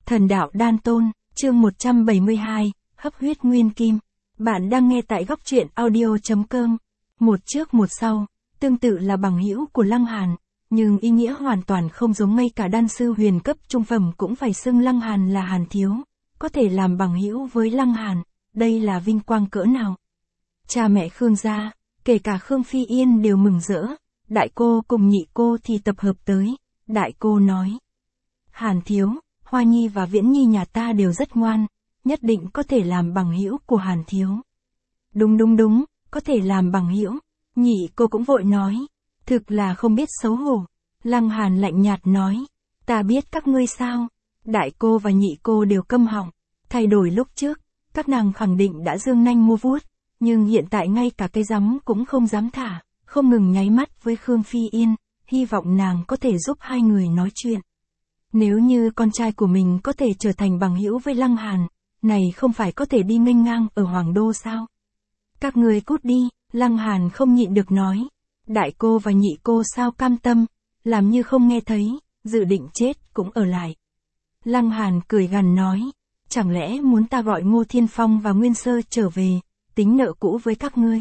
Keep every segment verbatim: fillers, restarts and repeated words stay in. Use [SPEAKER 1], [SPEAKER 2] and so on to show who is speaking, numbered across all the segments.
[SPEAKER 1] Thần đạo đan tôn, chương một trăm bảy mươi hai, hấp huyết nguyên kim. Bạn đang nghe tại góc truyện audio chấm com. Một trước một sau, tương tự là bằng hữu của Lăng Hàn, nhưng ý nghĩa hoàn toàn không giống, ngay cả đan sư huyền cấp trung phẩm cũng phải xưng Lăng Hàn là Hàn thiếu, có thể làm bằng hữu với Lăng Hàn, đây là vinh quang cỡ nào. Cha mẹ Khương gia, kể cả Khương Phi Yên đều mừng rỡ, đại cô cùng nhị cô thì tập hợp tới, đại cô nói: Hàn thiếu, Hoa Nhi và Viễn Nhi nhà ta đều rất ngoan, nhất định có thể làm bằng hữu của Hàn thiếu. Đúng đúng đúng, có thể làm bằng hữu. Nhị cô cũng vội nói, thực là không biết xấu hổ. Lăng Hàn lạnh nhạt nói, ta biết các ngươi sao. Đại cô và nhị cô đều câm họng, thay đổi lúc trước, các nàng khẳng định đã giương nanh mua vuốt, nhưng hiện tại ngay cả cái rắm cũng không dám thả, không ngừng nháy mắt với Khương Phi Yên, hy vọng nàng có thể giúp hai người nói chuyện. Nếu như con trai của mình có thể trở thành bằng hữu với Lăng Hàn, này không phải có thể đi nghênh ngang ở Hoàng Đô sao? Các người cút đi, Lăng Hàn không nhịn được nói. Đại cô và nhị cô sao cam tâm, làm như không nghe thấy, dự định chết cũng ở lại. Lăng Hàn cười gằn nói, chẳng lẽ muốn ta gọi Ngô Thiên Phong và Nguyên Sơ trở về, tính nợ cũ với các ngươi?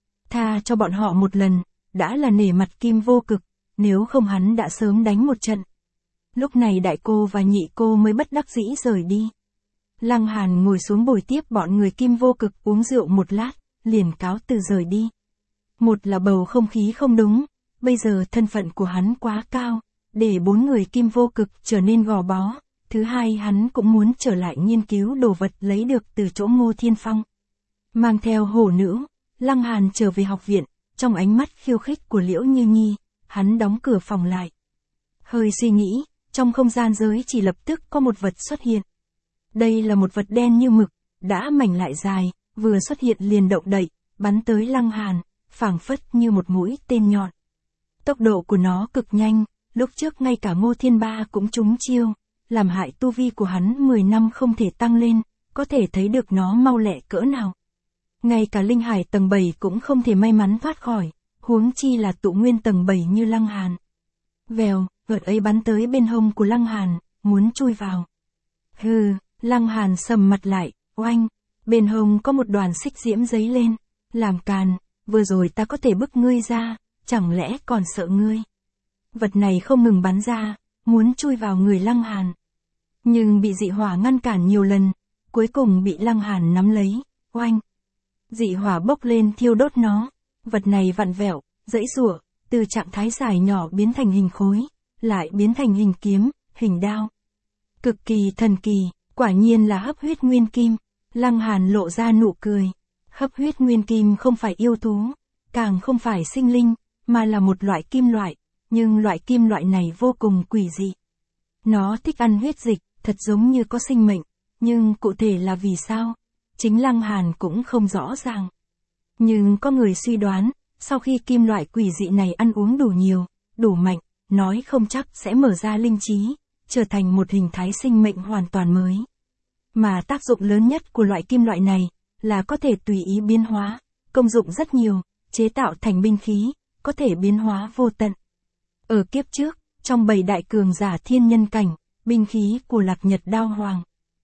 [SPEAKER 1] Tha cho bọn họ một lần, đã là nể mặt Kim Vô Cực, nếu không hắn đã sớm đánh một trận. Lúc này đại cô và nhị cô mới bất đắc dĩ rời đi. Lăng Hàn ngồi xuống bồi tiếp bọn người Kim Vô Cực uống rượu một lát, liền cáo từ rời đi. Một là bầu không khí không đúng, bây giờ thân phận của hắn quá cao, để bốn người Kim Vô Cực trở nên gò bó. Thứ hai, hắn cũng muốn trở lại nghiên cứu đồ vật lấy được từ chỗ Ngô Thiên Phong. Mang theo hổ nữ, Lăng Hàn trở về học viện, trong ánh mắt khiêu khích của Liễu Như Nhi, hắn đóng cửa phòng lại. Hơi suy nghĩ, trong không gian giới chỉ lập tức có một vật xuất hiện. Đây là một vật đen như mực, đã mảnh lại dài, vừa xuất hiện liền động đậy, bắn tới Lăng Hàn, phảng phất như một mũi tên nhọn. Tốc độ của nó cực nhanh, lúc trước ngay cả Ngô Thiên Ba cũng trúng chiêu, làm hại tu vi của hắn mười năm không thể tăng lên, có thể thấy được nó mau lẹ cỡ nào. Ngay cả linh hải tầng bảy cũng không thể may mắn thoát khỏi, huống chi là tụ nguyên tầng bảy như Lăng Hàn. Vèo, vật ấy bắn tới bên hông của Lăng Hàn, muốn chui vào. Hừ, Lăng Hàn sầm mặt lại, oanh, bên hông có một đoàn xích diễm giấy lên, làm càn, vừa rồi ta có thể bức ngươi ra, chẳng lẽ còn sợ ngươi? Vật này không ngừng bắn ra, muốn chui vào người Lăng Hàn. Nhưng bị dị hỏa ngăn cản nhiều lần, cuối cùng bị Lăng Hàn nắm lấy, oanh. Dị hỏa bốc lên thiêu đốt nó, vật này vặn vẹo, giãy giụa, từ trạng thái dài nhỏ biến thành hình khối, lại biến thành hình kiếm, hình đao. Cực kỳ thần kỳ, quả nhiên là hấp huyết nguyên kim. Lăng Hàn lộ ra nụ cười. Hấp huyết nguyên kim không phải yêu thú, càng không phải sinh linh, mà là một loại kim loại, nhưng loại kim loại này vô cùng quỷ dị. Nó thích ăn huyết dịch, thật giống như có sinh mệnh, nhưng cụ thể là vì sao, chính Lăng Hàn cũng không rõ ràng. Nhưng có người suy đoán, sau khi kim loại quỷ dị này ăn uống đủ nhiều, đủ mạnh, nói không chắc sẽ mở ra linh trí, trở thành một hình thái sinh mệnh hoàn toàn mới. Mà tác dụng lớn nhất của loại kim loại này, là có thể tùy ý biến hóa, công dụng rất nhiều, chế tạo thành binh khí, có thể biến hóa vô tận. Ở kiếp trước, trong bảy đại cường giả thiên nhân cảnh, binh khí của Lạc Nhật Đao Hoàng.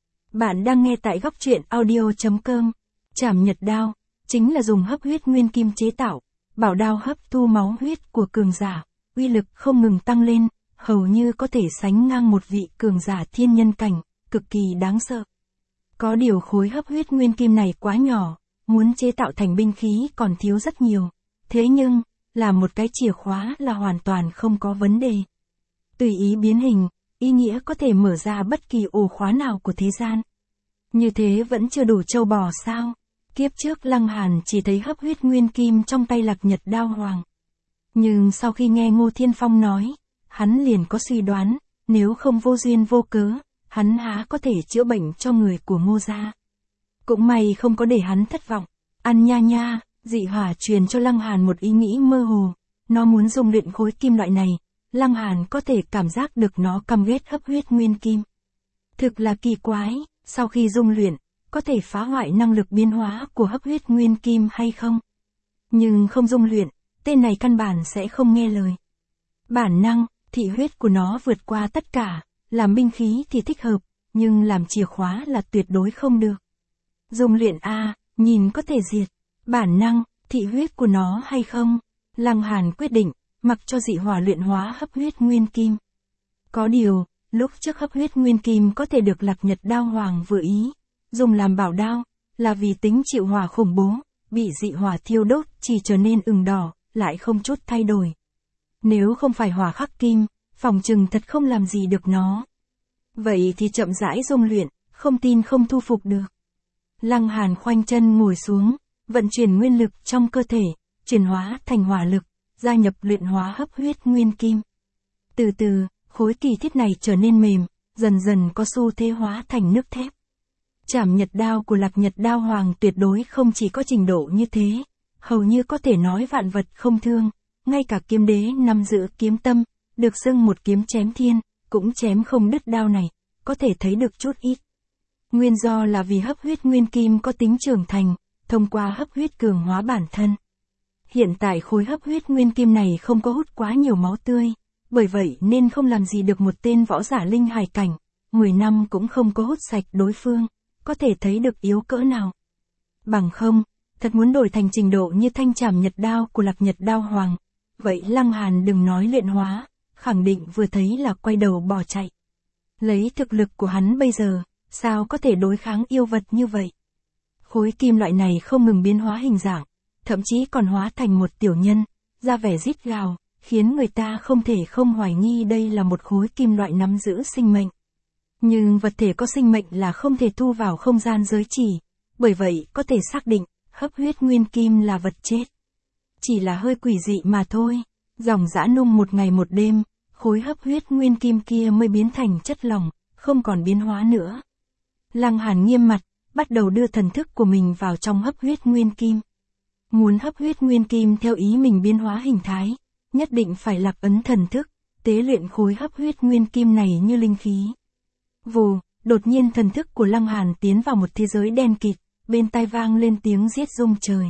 [SPEAKER 1] Bạn đang nghe tại góc truyện audio chấm com. Trảm Nhật Đao, chính là dùng hấp huyết nguyên kim chế tạo, bảo đao hấp thu máu huyết của cường giả, uy lực không ngừng tăng lên, hầu như có thể sánh ngang một vị cường giả thiên nhân cảnh, cực kỳ đáng sợ. Có điều khối hấp huyết nguyên kim này quá nhỏ, muốn chế tạo thành binh khí còn thiếu rất nhiều, thế nhưng, là một cái chìa khóa là hoàn toàn không có vấn đề. Tùy ý biến hình, ý nghĩa có thể mở ra bất kỳ ổ khóa nào của thế gian. Như thế vẫn chưa đủ trâu bò sao? Kiếp trước Lăng Hàn chỉ thấy hấp huyết nguyên kim trong tay Lạc Nhật Đao Hoàng. Nhưng sau khi nghe Ngô Thiên Phong nói, hắn liền có suy đoán, nếu không vô duyên vô cớ, hắn há có thể chữa bệnh cho người của Ngô gia. Cũng may không có để hắn thất vọng. Ăn nha nha, dị hỏa truyền cho Lăng Hàn một ý nghĩ mơ hồ. Nó muốn dùng luyện khối kim loại này, Lăng Hàn có thể cảm giác được nó căm ghét hấp huyết nguyên kim. Thực là kỳ quái, sau khi dung luyện, có thể phá hoại năng lực biến hóa của hấp huyết nguyên kim hay không? Nhưng không dung luyện, tên này căn bản sẽ không nghe lời. Bản năng, thị huyết của nó vượt qua tất cả, làm binh khí thì thích hợp, nhưng làm chìa khóa là tuyệt đối không được. Dùng luyện a, nhìn có thể diệt bản năng, thị huyết của nó hay không? Lăng Hàn quyết định, mặc cho dị hỏa luyện hóa hấp huyết nguyên kim. Có điều, lúc trước hấp huyết nguyên kim có thể được Lạc Nhật Đao Hoàng vừa ý, dùng làm bảo đao, là vì tính chịu hỏa khủng bố, bị dị hỏa thiêu đốt chỉ trở nên ửng đỏ, lại không chút thay đổi. Nếu không phải hỏa khắc kim, phòng trừng thật không làm gì được nó. Vậy thì chậm rãi dung luyện, không tin không thu phục được. Lăng Hàn khoanh chân ngồi xuống, vận chuyển nguyên lực trong cơ thể, chuyển hóa thành hỏa lực, gia nhập luyện hóa hấp huyết nguyên kim. Từ từ, khối kỳ thiết này trở nên mềm, dần dần có xu thế hóa thành nước thép. Trảm Nhật Đao của Lạc Nhật Đao Hoàng tuyệt đối không chỉ có trình độ như thế, hầu như có thể nói vạn vật không thương, ngay cả kiếm đế nắm giữ kiếm tâm, được xưng một kiếm chém thiên, cũng chém không đứt đao này, có thể thấy được chút ít. Nguyên do là vì hấp huyết nguyên kim có tính trưởng thành, thông qua hấp huyết cường hóa bản thân. Hiện tại khối hấp huyết nguyên kim này không có hút quá nhiều máu tươi, bởi vậy nên không làm gì được một tên võ giả linh hải cảnh, mười năm cũng không có hút sạch đối phương, có thể thấy được yếu cỡ nào. Bằng không, thật muốn đổi thành trình độ như thanh trảm Nhật Đao của Lạc Nhật Đao Hoàng, vậy Lăng Hàn đừng nói luyện hóa, khẳng định vừa thấy là quay đầu bỏ chạy. Lấy thực lực của hắn bây giờ, sao có thể đối kháng yêu vật như vậy? Khối kim loại này không ngừng biến hóa hình dạng, thậm chí còn hóa thành một tiểu nhân, ra vẻ rít gào, khiến người ta không thể không hoài nghi đây là một khối kim loại nắm giữ sinh mệnh. Nhưng vật thể có sinh mệnh là không thể thu vào không gian giới chỉ, bởi vậy có thể xác định, hấp huyết nguyên kim là vật chết. Chỉ là hơi quỷ dị mà thôi, dòng dã nung một ngày một đêm, khối hấp huyết nguyên kim kia mới biến thành chất lỏng, không còn biến hóa nữa. Lăng Hàn nghiêm mặt, bắt đầu đưa thần thức của mình vào trong hấp huyết nguyên kim. Muốn hấp huyết nguyên kim theo ý mình biến hóa hình thái, nhất định phải lạc ấn thần thức, tế luyện khối hấp huyết nguyên kim này như linh khí. Vù, đột nhiên thần thức của Lăng Hàn tiến vào một thế giới đen kịt, bên tai vang lên tiếng giết rung trời.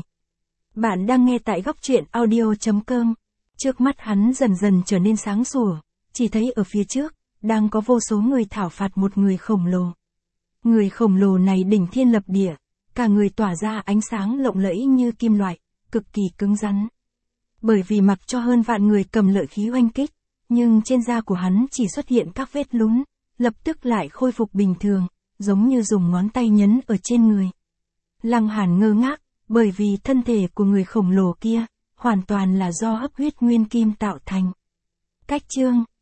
[SPEAKER 1] Bạn đang nghe tại góc truyện audio chấm com. Trước mắt hắn dần dần trở nên sáng sủa, chỉ thấy ở phía trước, đang có vô số người thảo phạt một người khổng lồ. Người khổng lồ này đỉnh thiên lập địa, cả người tỏa ra ánh sáng lộng lẫy như kim loại, cực kỳ cứng rắn. Bởi vì mặc cho hơn vạn người cầm lợi khí oanh kích, nhưng trên da của hắn chỉ xuất hiện các vết lún, lập tức lại khôi phục bình thường, giống như dùng ngón tay nhấn ở trên người. Lăng Hàn ngơ ngác, bởi vì thân thể của người khổng lồ kia, hoàn toàn là do hấp huyết nguyên kim tạo thành. Cách chương